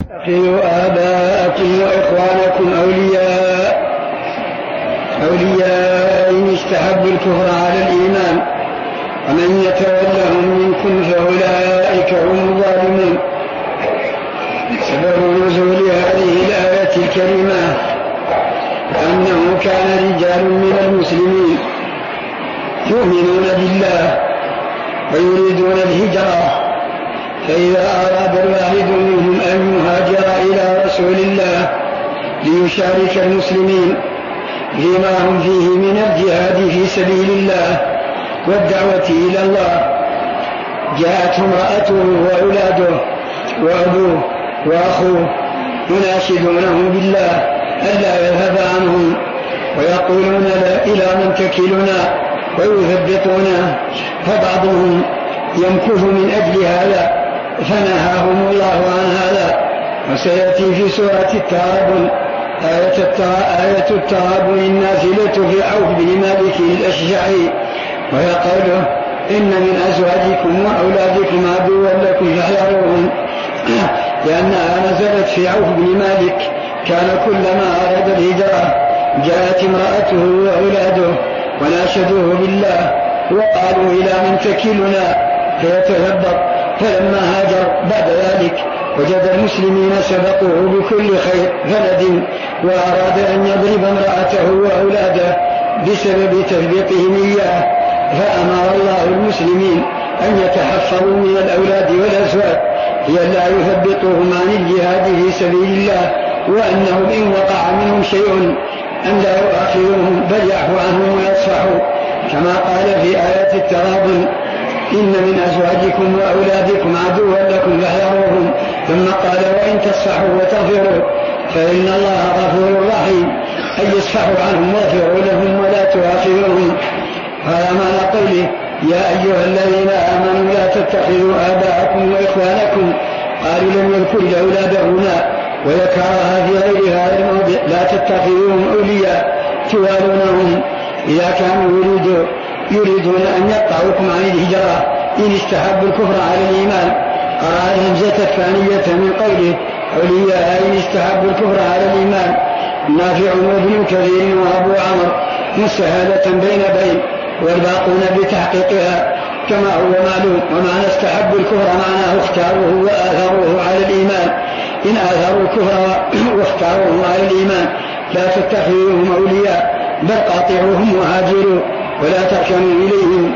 اتخذوا آباءكم وإخوانكم أولياء إن استحبوا الكفر على الإيمان ومن يتولهم منكم فأولئك هم الظالمون. سبب نزول هذه الآية الكريمة أنه كان رجال من المسلمين يؤمنون بالله ويريدون الهجرة، فإذا أراد الواحد منهم أن يهاجر إلى رسول الله ليشارك المسلمين فيما هم فيه من الجهاد في سبيل الله والدعوة إلى الله، جاءته امرأته وأولاده وأبوه وأخوه يناشدونه بالله ألا يذهب عنهم ويقولون لا إلى من تكلنا ويثبطونه، فبعضهم يمكث من أجل هذا فنهاهم الله عن هذا. وسيأتي في سورة التغابن آية التغابن النازلة في عوف بن مالك الأشجعي، وهي قوله إن من أزواجكم وأولادكم عدوا لكم فاحذروهم، لأنها نزلت في عوف بن مالك كان كلما أراد الهجرة جاءت امرأته وأولاده وناشدوه بالله وقالوا إلى من تكلنا فيتثبط، فلما هاجر بعد ذلك وجد المسلمين سبقوه بكل خير فلد وأراد أن يضرب امرأته وأولاده بسبب تثبيطهم إياه، فأمر الله المسلمين أن يتحفظوا من الأولاد والأزواج لئلا يثبطوهم عن الجهاد في سبيل الله، وأنهم إن وقع منهم شيء أن لا يؤاخذوهم بل يعفو عنهم ويصفحوا، كما قال في آيات التغابن إن من أزواجكم وأولادكم عدوا لكم فاحذروهم، ثم قال وإن تصفحوا وتغفروا فإن الله غفور رحيم، أي يصفحوا عنهم واغفروا لهم ولا تؤاخذوهم. هذا معنى قوله يا أيها الذين آمنوا لا تتخذوا آباءكم وإخوانكم، قالوا لم يذكر الأولاد هنا وذكرها في غير هذا الموضع لا تتخذوهم أولياء توالونهم إذا كانوا يريدون أن يقطعوكم عن الهجرة إن استحبوا الكفر على الإيمان. قرأ الهمزة الثانية من قوله أولياء إن استحبوا الكفر على الإيمان، نافع وابن كثير وأبو عمرو مسهلة بين والباقون بتحقيقها كما هو معلوم. ومعنى استحبوا الكفر معناه اختاروه وآثروه على الإيمان، إن آثروا الكفر واختاروه على الإيمان لا تتخذوهم أولياء بل قاطعوهم وهاجروا ولا تركنوا إليهم.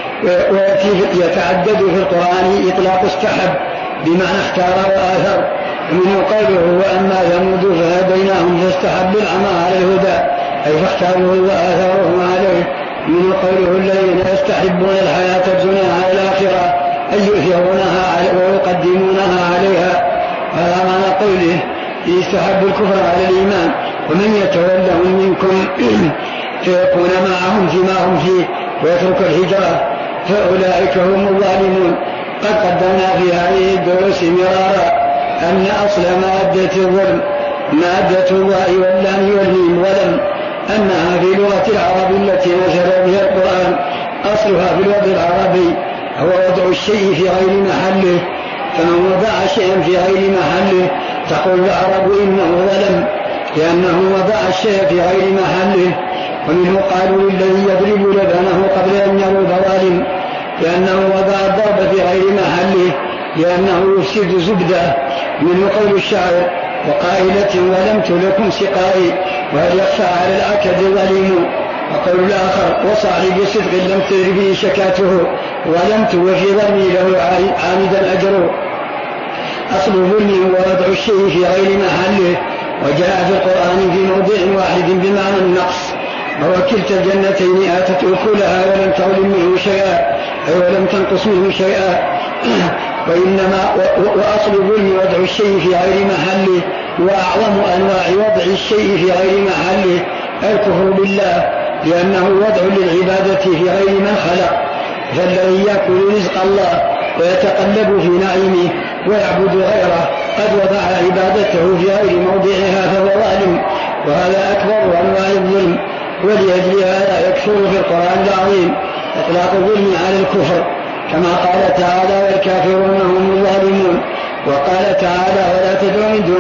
ويتعدد في القرآن إطلاق استحب بمعنى اختار وآثر، ومنه قوله وأما ثمود فهديناهم فاستحبوا العمى على الهدى أي فاختاروه وآثروه عليه. من قوله الذين يستحبون الحياة الدنيا على الآخرة أي يؤثرونها ويقدمونها عليها. هذا معنى قوله يستحب الكفر على الإيمان ومن يتولهم منكم فيكون معهم فيما هم فيه ويترك الهجرة فأولئك هم الظالمون. قد قدمنا في هذه الدروس مرارا أن أصل مادة الظلم مادة الواء واللام والميم ولم، أنها في لغة العرب التي نزل بها القرآن أصلها في الوضع العربي هو وضع الشيء في غير محله، فمن وضع شيئا في غير محله تقول العرب إنه ظلم لأنه وضع الشيء في غير محله. ومنه قالوا للذي يضرب لبنه قبل أن يرود ظالم لأنه وضع الضرب في غير محله لأنه يفسد زبده. منه قول الشاعر وقائلة ولمت لكم سقائي وهل يخفى على الأكد ظليم. وقول الآخر وصاحب صدق لم تدر به شكاته ولمت وفي ظلمي له عامدا أجر. أصل الظلم هو وضع الشيء في غير محله، وجاء في القرآن في موضع واحد بمعنى النقص، وهو كلتا الجنتين آتت أكلها ولم تظلم منه شيئا أي ولم تنقص منه شيئا. وأصل الظلم وضع الشيء في غير محله، وأعظم أنواع وضع الشيء في غير محله الكفر بالله لأنه وضع للعبادة في غير من خلق، فالذي يأكل رزق الله ويتقلب في نعيمه ويعبد غيره قد وضع عبادته في غير موضعها فهو ظالم، وهذا أكبر أنواع الظلم. ولأجل هذا يكثر في القرآن العظيم إطلاق الظلم على الكفر كما قال تعالى والكافرون هم الظالمون، وقال تعالى ولا تدع من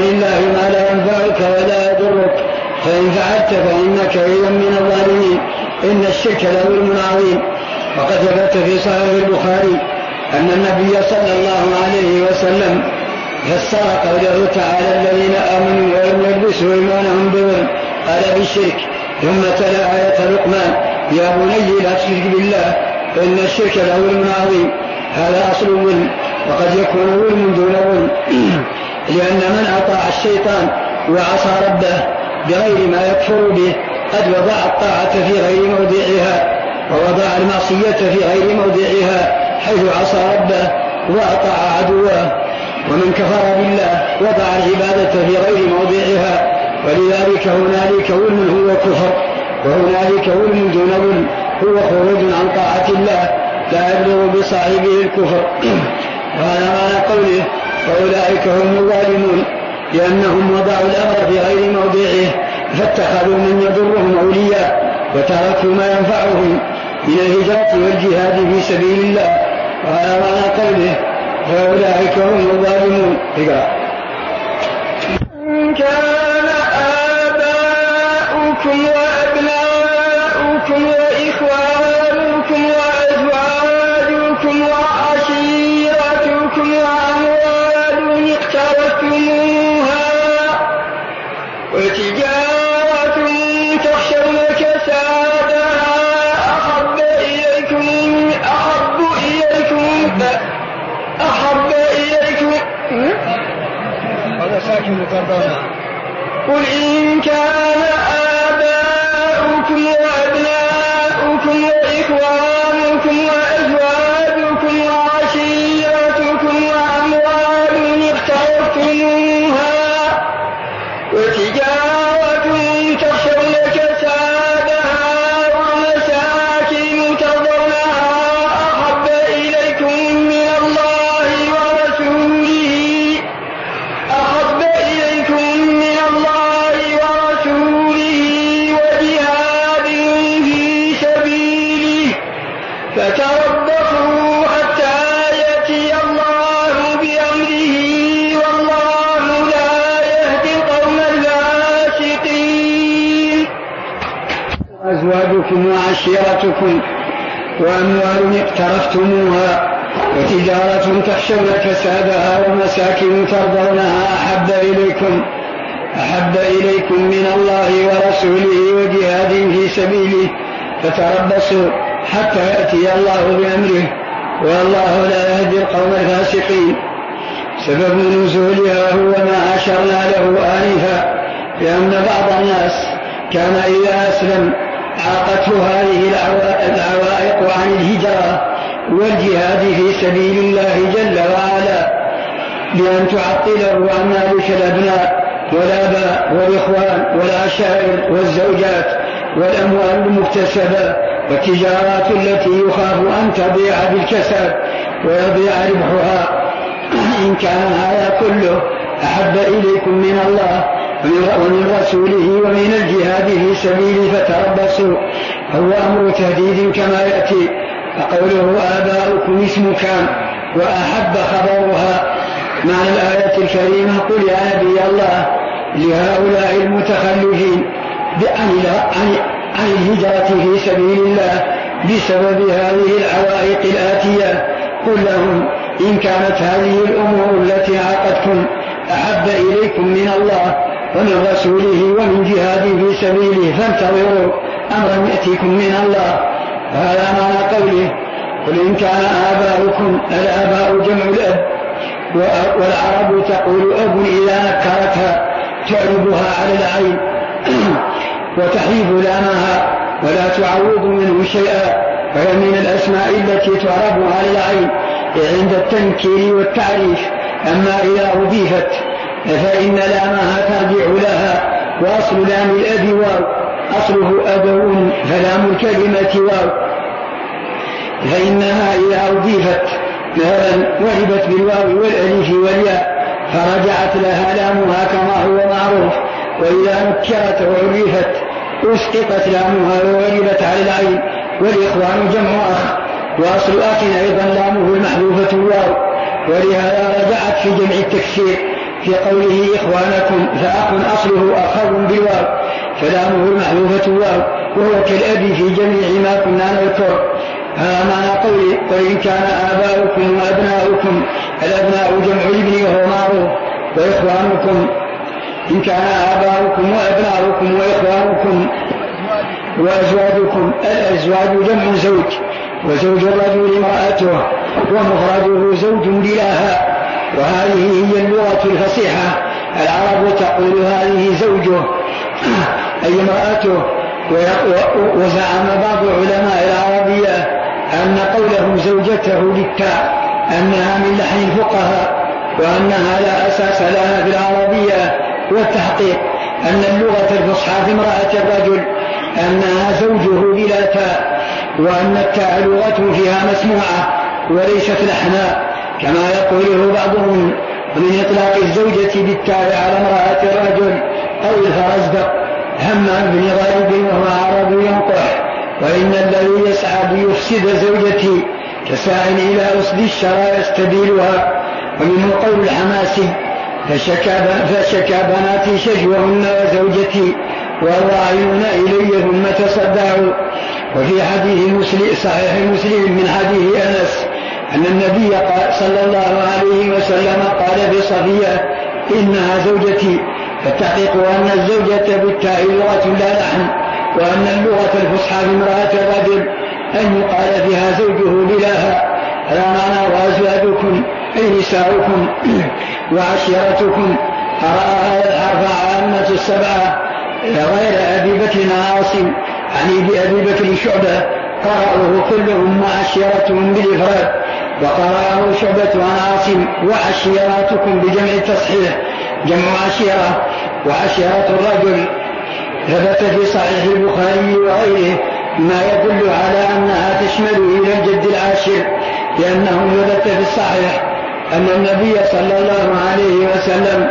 أشركت فإنك إذا من الظالمين إن الشرك لظلم عظيم. وقد ثبت في صحيح البخاري أن النبي صلى الله عليه وسلم فسر قوله تعالى الذين آمنوا ولم يلبسوا إيمانهم بظلم قال بالشرك، ثم تلا آية لقمان يا بني لا تشرك بالله إن الشرك لظلم عظيم. هذا أصل الظلم، وقد يكون ظلم دون ظلم، لأن من أطاع الشيطان وعصى ربه بغير ما يكفر به قد وضع الطاعة في غير موضعها ووضع المعصية في غير موضعها حيث عصى ربه وأطاع عدوه. ومن كفر بالله وضع العبادة في غير موضعها، ولذلك هنالك ظلم هو كفر، وهنالك ظلم دون ظلم هو خروج عن طاعة الله لا يبلغ بصاحبه الكفر. وهذا معنى قوله وأولئك هم الظالمون، لأنهم وضعوا الأمر في غير موضعه فاتخذوا من يضرهم أولياء وتركوا ما ينفعهم من الهجرة والجهاد في سبيل الله. وهذا معنى قوله وأولئك هم الظالمون. إن كان آباؤكم وأبناؤكم وإخوانكم وأزواجكم وعشيرتكم وأموال اقترفتموها وتجارة تخشون كسادها أحب إليكم هذا ساكن مقربنا. قل إن كان آباؤكم وأبناؤكم وإخوانكم وأزواجكم وعشيرتكم وأموال اقترفتموها وتجارة تخشون كسادها ومساكن ترضونها أحب إليكم من الله ورسوله وجهاد في سبيله فتربصوا حتى يأتي الله بأمره والله لا يهدي القوم الفاسقين. أزواجكم وعشيرتكم وأموال اقترفتموها وتجارة تخشون كسادها ومساكن ترضونها أحب إليكم من الله ورسوله وجهاد في سبيله فتربصوا حتى يأتي الله بأمره والله لا يهدي القوم الفاسقين. سبب نزولها هو ما أشرنا له آنفا، لأن بعض الناس كان إذا أسلم عاقته هذه العوائق عن الهجرة والجهاد في سبيل الله جل وعلا بأن تعطله عن ذلك الأبناء والآباء والإخوان والعشائر والزوجات والأموال المكتسبة والتجارات التي يخاف أن تضيع بالكساد ويضيع ربحها. إن كان هذا كله أحب إليكم من الله ومن رسوله ومن الجهاد في سبيله فتربصوا، هو أمر تهديد كما يأتي. فقوله آباؤكم اسم كان وأحب خبرها معنى الآية الكريمة قل يا نبي الله لهؤلاء المتخلفين عن الهجرة في سبيل الله بسبب هذه العوائق الآتية قل لهم إن كانت هذه الأمور التي عاقدتم أحب إليكم من الله ومن رسوله ومن جهاد في سبيله فانتظروا أمرا يأتيكم من الله. هذا معنى قوله قل إن كان آباؤكم، الآباء جمع الأب، والعرب تقول أب إذا نكرتها تعربها على العين وتحيف لامها ولا تعوض منه شيئا، وهي من الأسماء التي تعرب على العين عند التنكير والتعريف. أما إذا أضيفت فإن لامها ترجع لها، وأصل لام الأب واو، أصله أبو فلام الكلمة واو، فإنها إذا أضيفت مثلا وهبت بالواو والألف والياء فرجعت لها لامها كما هو معروف. وإذا نكرت وعرفت أسقطت لامها وغلبت على العين. والإخوان جمع أخ، وأصل أخ أيضا لامه المحذوفة الواو، ولهذا رجعت في جمع التكسير في قوله إخوانكم، فأخ أصله أخو بالواو، فلامه المحذوفة واو وهو كالأبي في جميع ما كنا نذكر. هذا معنى قولي قل إن كان آباؤكم وأبناؤكم، الأبناء جمع الابن وهو معروف، وإخوانكم إن كان آباؤكم وأبناؤكم وإخوانكم وأزواجكم. الأزواج جمع زوج، وزوج الرجل امرأته، ومفرده زوج بلا هاء. وهذه هي اللغة الفصيحة. العرب تقول هذه زوجه أي امرأته. وزعم بعض علماء العربية أن قوله زوجته بالتاء أنها من لحن الفقهاء، وأنها لا أساس لها في العربية. والتحقيق أن اللغة الفصحى في امرأة الرجل أنها زوجه بلا تاء، وأن التاء لغة فيها مسموعة وليست لحنا كما يقوله بعضهم، من إطلاق الزوجة بالتاء على امرأة الرجل أو الفرزدق همام بن غالب وهو عربي ينقح. وإن الذي يسعى ليفسد زوجتي كساع إلى أصل الشرى يستبيلها. ومنه قول الحماسي فشكى بناتي شجوهن وزوجتي والراعون إلي ثم تصدعوا. وفي حديث صحيح مسلم من حديث أنس أن النبي صلى الله عليه وسلم قال بصفية إنها زوجتي. فالتحقيق أن الزوجة بالتاء لغة لا لحن، وأن اللغة الفصحى بامرأة الرجل أن يقال فيها زوجه بلاها. هذا معنى وأزواجكم أي نساؤكم وعشيرتكم. قرأ هذا الحرف عامة السبعة غير أبي بكر عاصم يعني بأبي بكر شعبة قرأوه كلهم وعشيرتهم بالإفراد، وقرأه شعبة عن عاصم وعشيراتكم بجمع التصحيح جمع عشيرة. وعشيرة الرجل ثبت في صحيح البخاري وغيره ما يدل على أنها تشمل إلى الجد العاشر، لأنه ثبت في الصحيح أن النبي صلى الله عليه وسلم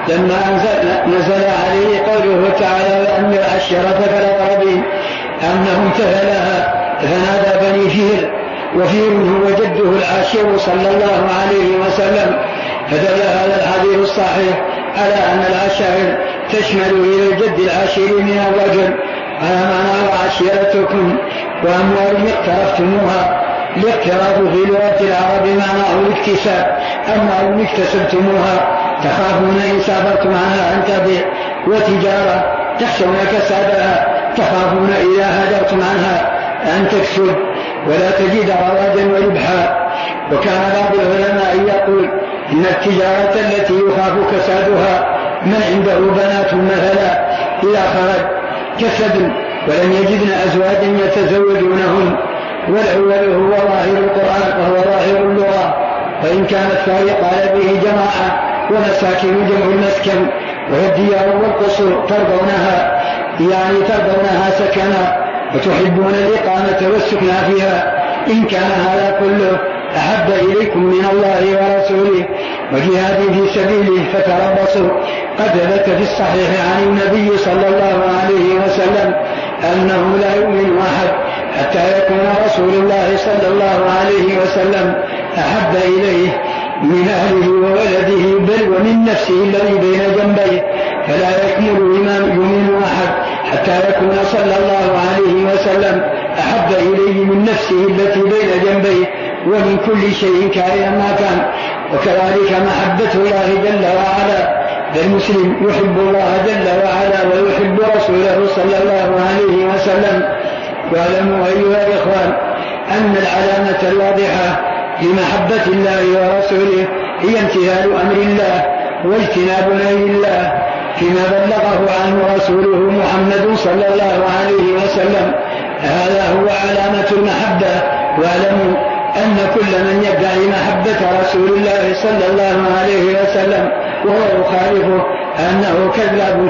لما نزل عليه قوله تعالى وأنذر عشيرتك الأقربين أنه امتثلها فنادى بني فير، وفير هو جده العاشر صلى الله عليه وسلم. فدل هذا الحديث الصحيح على أن العشائر تشمل إلى الجد العاشر من الرجل. على معنى وعشيرتكم وأموال اقترفتموها. الاقتراف في لغة العرب معناه الاكتساب، أموال اكتسبتموها تخافون إن سافرتم عنها أن تضيع، وتجارة تخشون كسادها تخافون إذا هاجرتم عنها أن تكسد ولا تجد رواجا وربحا. وكان بعض العلماء يقول إن التجارة التي يخاف كسادها من عنده بنات مثلا إذا خرج كسد ولم يجدن أزواجا يتزوجونهم. والأول هو ظاهر القرآن وهو ظاهر اللغة، وإن كان الثاني قال به جماعة. ومساكن جمع المسكن، وهي الديار والقصور ترضونها يعني ترضونها سكنا وتحبون الإقامة والسكنى فيها. إن كان هذا كله أحب إليكم من الله ورسوله وجهاد في سبيله فتربصوا. قد ثبت في الصحيح عن النبي صلى الله عليه وسلم أنه لا يؤمن أحد حتى يكون رسول الله صلى الله عليه وسلم أحب إليه من أهله وولده بل ومن نفسه الذي بين جنبيه. فلا يكمل يؤمن أحد حتى يكون صلى الله عليه وسلم أحب إليه من نفسه التي بين جنبيه ومن كل شيء كائنا ما كان. وكذلك محبة الله جل وعلا، فالمسلم يحب الله جل وعلا ويحب رسوله صلى الله عليه وسلم. واعلموا أيها الإخوان أن العلامة الواضحة لمحبة الله ورسوله هي امتثال أمر الله واجتناب نهي الله فيما بلغه عنه رسوله محمد صلى الله عليه وسلم. هذا هو علامة المحبة. واعلموا أن كل من يدعي محبة رسول الله صلى الله عليه وسلم وهو يخالفه أنه كذاب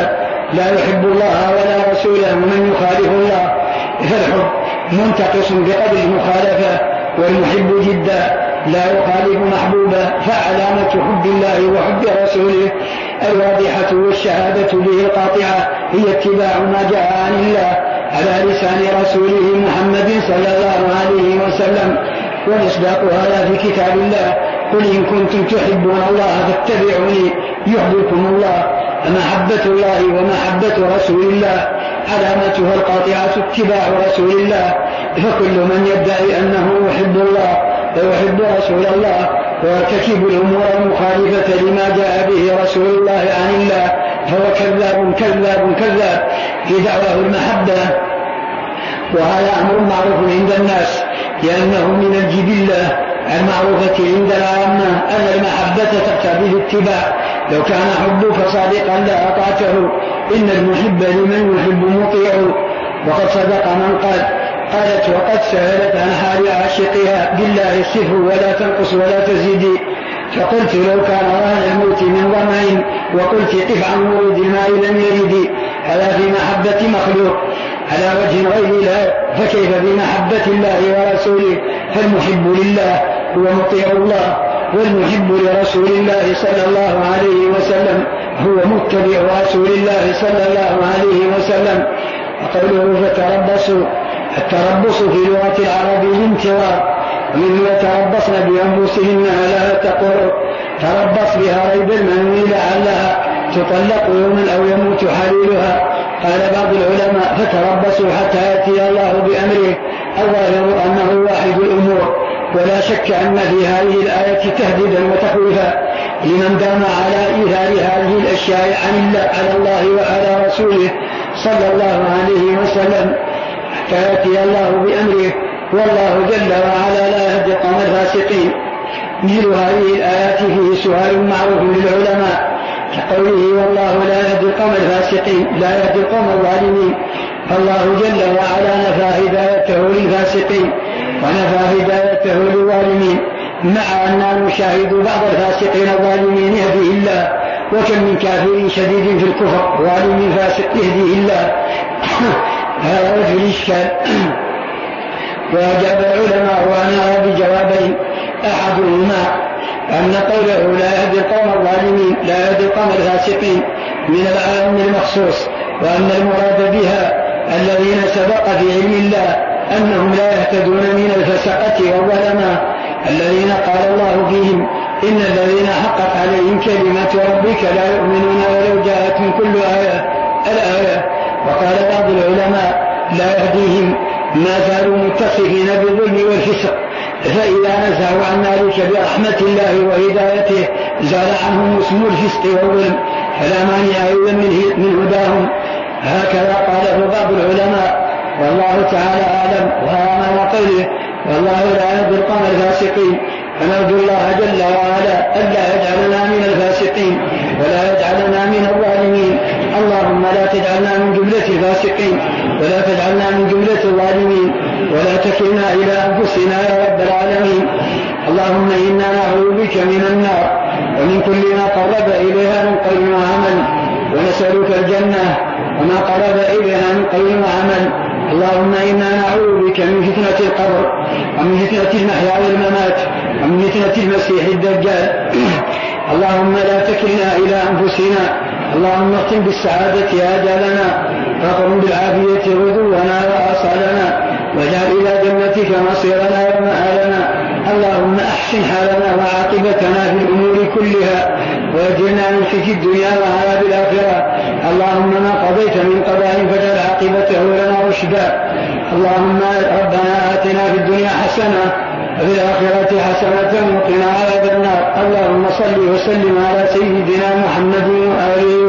لا يحب الله ولا رسوله من يخالف الله. فالحب منتقص بقدر المخالفة، والمحب جدا لا يخالف محبوبه. فعلامة حب الله وحب رسوله الواضحة والشهادة به القاطعة هي اتباع ما جاء عن الله على لسان رسوله محمد صلى الله عليه وسلم. ومصداق هذا في كتاب الله قل إن كنتم تحبون الله فاتبعوني يحببكم الله. محبة الله ومحبة رسول الله علامتها القاطعة اتباع رسول الله. فكل من يدعي أنه يحب الله ويحب رسول الله ويرتكب الأمور المخالفة لما جاء به رسول الله عن الله فهو كذاب كذاب كذاب في دعواه المحبة. وهذا أمر معروف عند الناس لأنه من الجبلة المعروفة عند العامة أن المحبة تقتضي الاتباع. لو كان حبك صادقا لأطعته، إن المحب لمن يحب مطيع. وقد صدق من قالت وقد سألت عن حال عاشقها بالله صف ولا تنقص ولا تزيد. فقلت لو كان رهن الموت من ظمأ وقلت قف عن ورود الماء لم يرد. هذا في محبة مخلوق على وجه غير الله، فكيف بمحبة الله ورسوله؟ فالمحب لله هو مطيع الله، والمحب لرسول الله صلى الله عليه وسلم هو متبع رسول الله صلى الله عليه وسلم. وقوله فتربصوا، التربص في لغة العرب الانتظار، ومن يتربصن بأنفسهن لا تقر. تربص بها ريب المنون لعلها تطلق يوما أو يموت حليلها. قال بعض العلماء فتربصوا حتى يأتي الله بأمره. الظاهر أنه واحد الأمور، ولا شك أن في هذه الآية تهديدا وتخويفا لمن دام على إيثار هذه الأشياء على الله وعلى رسوله صلى الله عليه وسلم حتى يأتي الله بأمره. والله جل وعلا لا يهدي القوم الفاسقين. مثل هذه الآيات فيه سؤال معروف للعلماء كقوله والله لا يهدي القوم الفاسقين، لا يهدي القوم الظالمين. فالله جل وعلا نفى هدايته للفاسقين ونفى هدايته للظالمين، مع أننا نشاهد بعض الفاسقين الظالمين يهديه الله، وكم من كافر شديد في الكفر ظالم فاسق يهديه الله. هذا وجه الإشكال. وأجاب العلماء وأنا بجوابين: أحدهما أن قوله لا يهدي القوم الظالمين لا يهدي القوم الفاسقين من العام المخصوص، وأن المراد بها الذين سبق في علم الله أنهم لا يهتدون من الفسقة والظلماء الذين قال الله فيهم إن الذين حقت عليهم كلمة ربك لا يؤمنون ولو جاءتهم كل آية الآية. وقال بعض العلماء لا يهديهم ما زالوا متصفين بالظلم والفسق، فإذا نزعوا عن ذلك برحمة الله وهدايته زال عنهم اسم الفسق والظلم، فلا مانع أيضا من هداهم. هكذا قاله بعض العلماء، والله تعالى أعلم. وهذا معنى قوله والله لا يهدي القوم الفاسقين. فنرجو الله جل وعلا ألا يجعلنا من الفاسقين ولا يجعلنا من الظالمين. اللهم لا تجعلنا من جملة الفاسقين ولا تجعلنا من جملة الظالمين، ولا تكلنا إلى أنفسنا يا رب العالمين. اللهم إنا نعوذ بك من النار ومن كل ما قرب إليها من قول وعمل، ونسألك الجنة وما قرب إليها من قول وعمل. اللهم إنا نعوذ بك من فتنة القبر ومن فتنة المحيا والممات ومن فتنة المسيح الدجال. اللهم لا تكلنا إلى أنفسنا. اللهم اختم بالسعادة آجالنا، فاقم بالعافية غدونا وآصالنا، واجعل إلى جنتك مصيرنا ومآلنا. اللهم أحسن حالنا وعاقبتنا في الأمور كلها، واجعلنا من خزي الدنيا وعذاب الآخرة. اللهم ما قضيت من قضاء فاجعل عاقبته لنا رشدا. اللهم ربنا آتنا في الدنيا حسنة وفي الآخرة حسنة وقنا عذاب النار. اللهم صل وسلم على سيدنا محمد وآله